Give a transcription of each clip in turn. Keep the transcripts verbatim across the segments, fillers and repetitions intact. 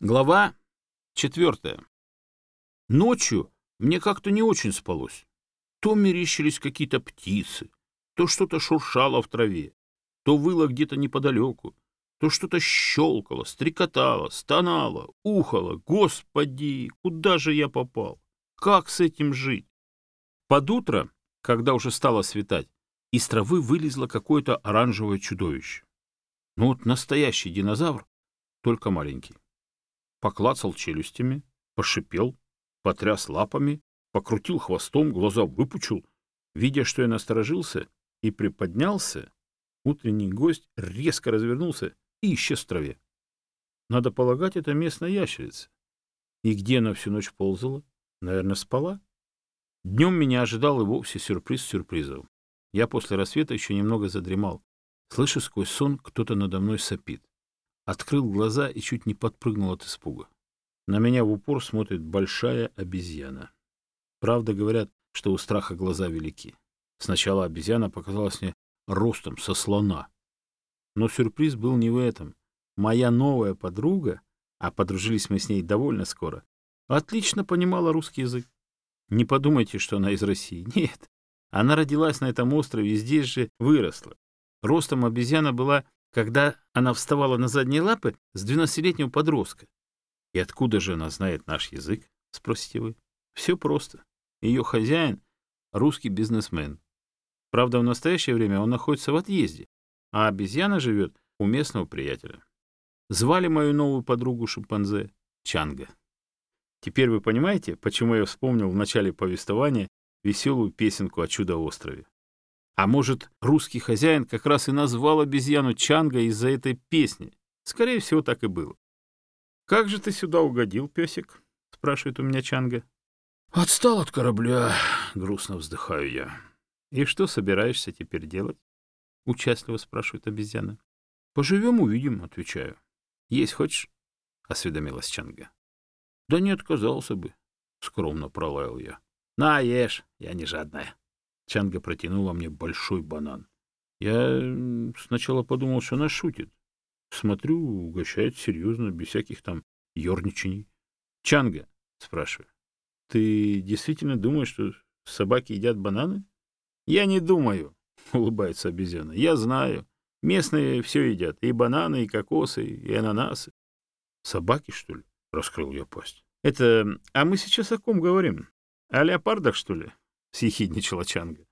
Глава четвертая. Ночью мне как-то не очень спалось. То мерещились какие-то птицы, то что-то шуршало в траве, то выло где-то неподалеку, то что-то щелкало, стрекотало, стонало, ухало. Господи, куда же я попал? Как с этим жить? Под утро, когда уже стало светать, из травы вылезло какое-то оранжевое чудовище. Ну вот настоящий динозавр, только маленький. Поклацал челюстями, пошипел, потряс лапами, покрутил хвостом, глаза выпучил. Видя, что я насторожился и приподнялся, утренний гость резко развернулся и исчез в траве. Надо полагать, это местная ящерица. И где она всю ночь ползала? Наверное, спала. Днем меня ожидал и вовсе сюрприз сюрпризов. Я после рассвета еще немного задремал. Слышу, сквозь сон кто-то надо мной сопит. Открыл глаза и чуть не подпрыгнул от испуга. На меня в упор смотрит большая обезьяна. Правда, говорят, что у страха глаза велики. Сначала обезьяна показалась мне ростом со слона. Но сюрприз был не в этом. Моя новая подруга, а подружились мы с ней довольно скоро, отлично понимала русский язык. Не подумайте, что она из России. Нет, она родилась на этом острове и здесь же выросла. Ростом обезьяна была, когда она вставала на задние лапы, с двенадцатилетнего подростка. И откуда же она знает наш язык, спросите вы? Все просто. Ее хозяин — русский бизнесмен. Правда, в настоящее время он находится в отъезде, а обезьяна живет у местного приятеля. Звали мою новую подругу шимпанзе Чанга. Теперь вы понимаете, почему я вспомнил в начале повествования веселую песенку о чудо-острове? А может, русский хозяин как раз и назвал обезьяну Чанга из-за этой песни? Скорее всего, так и было. «Как же ты сюда угодил, песик?» — спрашивает у меня Чанга. «Отстал от корабля», — грустно вздыхаю я. «И что собираешься теперь делать?» — участливо спрашивает обезьяна. «Поживем, увидим», — отвечаю. «Есть хочешь?» — осведомилась Чанга. «Да не отказался бы», — скромно пролаял я. «На, ешь, я не жадная». Чанга протянула мне большой банан. Я сначала подумал, что она шутит. Смотрю, угощает серьезно, без всяких там ерничаний. «Чанга», — спрашиваю, — «ты действительно думаешь, что собаки едят бананы?» «Я не думаю», — улыбается обезьяна. «Я знаю. Местные все едят. И бананы, и кокосы, и ананасы». «Собаки, что ли?» — раскрыл я пасть. «Это... А мы сейчас о ком говорим? О леопардах, что ли?» — съехидничала Чанга.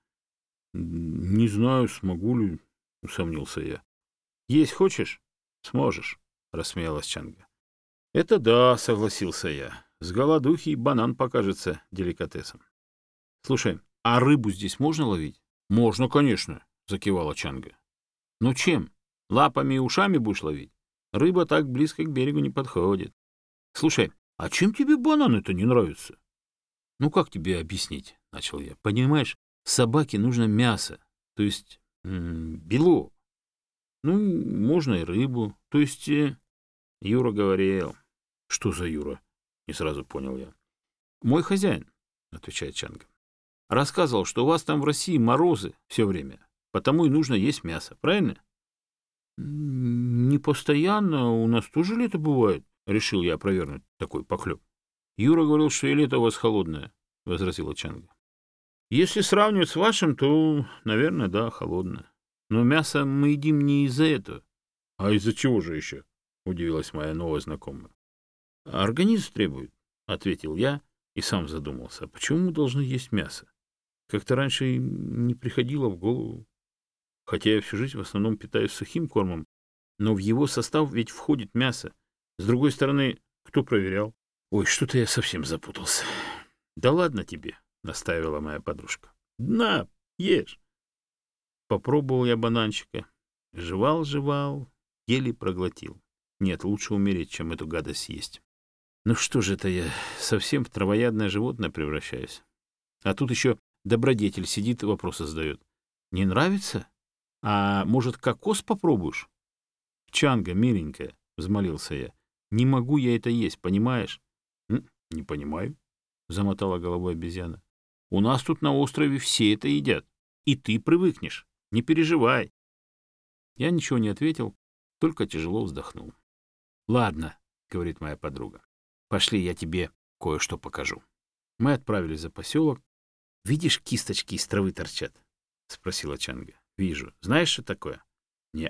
«Не знаю, смогу ли», — усомнился я. «Есть хочешь? Сможешь», — рассмеялась Чанга. «Это да», — согласился я. «С голодухи и банан покажется деликатесом». «Слушай, а рыбу здесь можно ловить?» «Можно, конечно», — закивала Чанга. «Ну чем? Лапами и ушами будешь ловить? Рыба так близко к берегу не подходит. Слушай, а чем тебе бананы-то не нравятся?» «Ну как тебе объяснить?» — начал я. «Понимаешь, собаке нужно мясо, то есть м-м, белок. Ну, можно и рыбу, то есть...» э... Юра говорил. «Что за Юра?» — не сразу понял я. «Мой хозяин», — отвечает Чанга. «Рассказывал, что у вас там в России морозы все время, потому и нужно есть мясо, правильно?» «Не постоянно, у нас тоже лето бывает», — решил я опровергнуть такой похлеб. «Юра говорил, что и лето у вас холодное», — возразила Чанга. «Если сравнивать с вашим, то, наверное, да, холодное. Но мясо мы едим не из-за этого». «А из-за чего же еще?» — удивилась моя новая знакомая. «Организм требует», — ответил я и сам задумался. «Почему мы должны есть мясо? Как-то раньше не приходило в голову. Хотя я всю жизнь в основном питаюсь сухим кормом, но в его состав ведь входит мясо. С другой стороны, кто проверял?» «Ой, что-то я совсем запутался». «Да ладно тебе», — настаивала моя подружка. «На, ешь». Попробовал я бананчика. Жевал-жевал, еле проглотил. Нет, лучше умереть, чем эту гадость съесть. Ну что же это я совсем в травоядное животное превращаюсь? А тут еще добродетель сидит и вопросы задает. «Не нравится? А может, кокос попробуешь?» «Чанга, миленькая», — взмолился я, — «не могу я это есть, понимаешь?» «Не понимаю», — замотала головой обезьяна. «У нас тут на острове все это едят, и ты привыкнешь, не переживай». Я ничего не ответил, только тяжело вздохнул. «Ладно, говорит моя подруга. Пошли, я тебе кое-что покажу. Мы отправились за поселок. Видишь, кисточки из травы торчат? Спросила Чанга. Вижу. Знаешь, что такое? Не.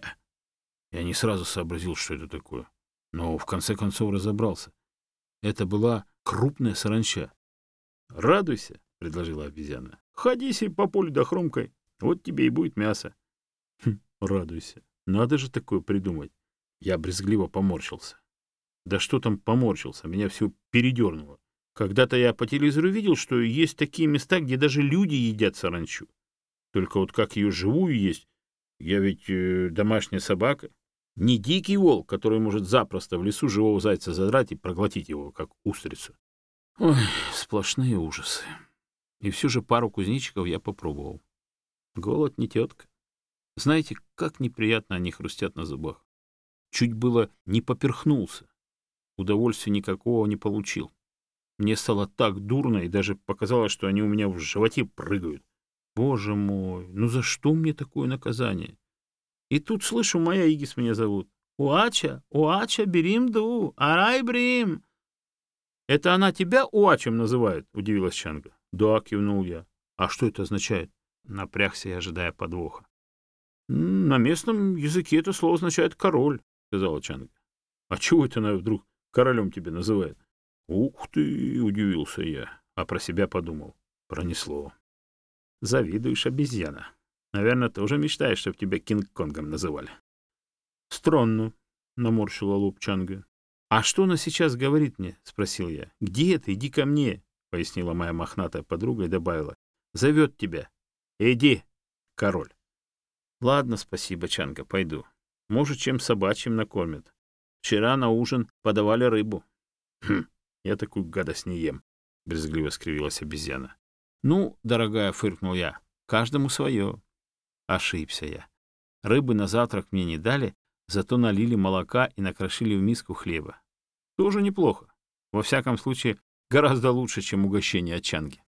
Я не сразу сообразил, что это такое. Но в конце концов разобрался. Это была крупная саранча. Радуйся, предложила обезьяна. Ходи себе по полю да хрумкай. Вот тебе и будет мясо. Хм, радуйся. Надо же такое придумать. Я брезгливо поморщился. Да что там поморщился, меня все передернуло. Когда-то я по телевизору видел, что есть такие места, где даже люди едят саранчу. Только вот как ее живую есть, я ведь э, домашняя собака. Не дикий волк, который может запросто в лесу живого зайца задрать и проглотить его, как устрицу. Ой, сплошные ужасы. И все же пару кузнечиков я попробовал. Голод не тетка. Знаете, как неприятно они хрустят на зубах. Чуть было не поперхнулся. Удовольствия никакого не получил. Мне стало так дурно, и даже показалось, что они у меня в животе прыгают. Боже мой, ну за что мне такое наказание? И тут слышу, моя Игис меня зовут. Уача, Уача, Беримду, Арай Брим. Это она тебя Уачем называет? Удивилась Чанга. Да, кивнул я. А что это означает? Напрягся я, ожидая подвоха. На местном языке это слово означает король, сказала Чанга. А чего это она вдруг королем тебя называет? Ух ты, удивился я, а про себя подумал. Пронесло. Завидуешь, обезьяна. Наверное, тоже мечтаешь, чтобы тебя Кинг-Конгом называли. Странно, наморщила лоб Чанга. А что она сейчас говорит мне? Спросил я. Где ты? Иди ко мне, пояснила моя мохнатая подруга и добавила. Зовет тебя. Иди, король. Ладно, спасибо, Чанга, пойду. Может, чем собачьим накормят. Вчера на ужин подавали рыбу. Хм, я такую гадость не ем, брезгливо скривилась обезьяна. Ну, дорогая, фыркнул я, каждому свое. Ошибся я. Рыбы на завтрак мне не дали, зато налили молока и накрошили в миску хлеба. Тоже неплохо. Во всяком случае, гораздо лучше, чем угощение от Чанги.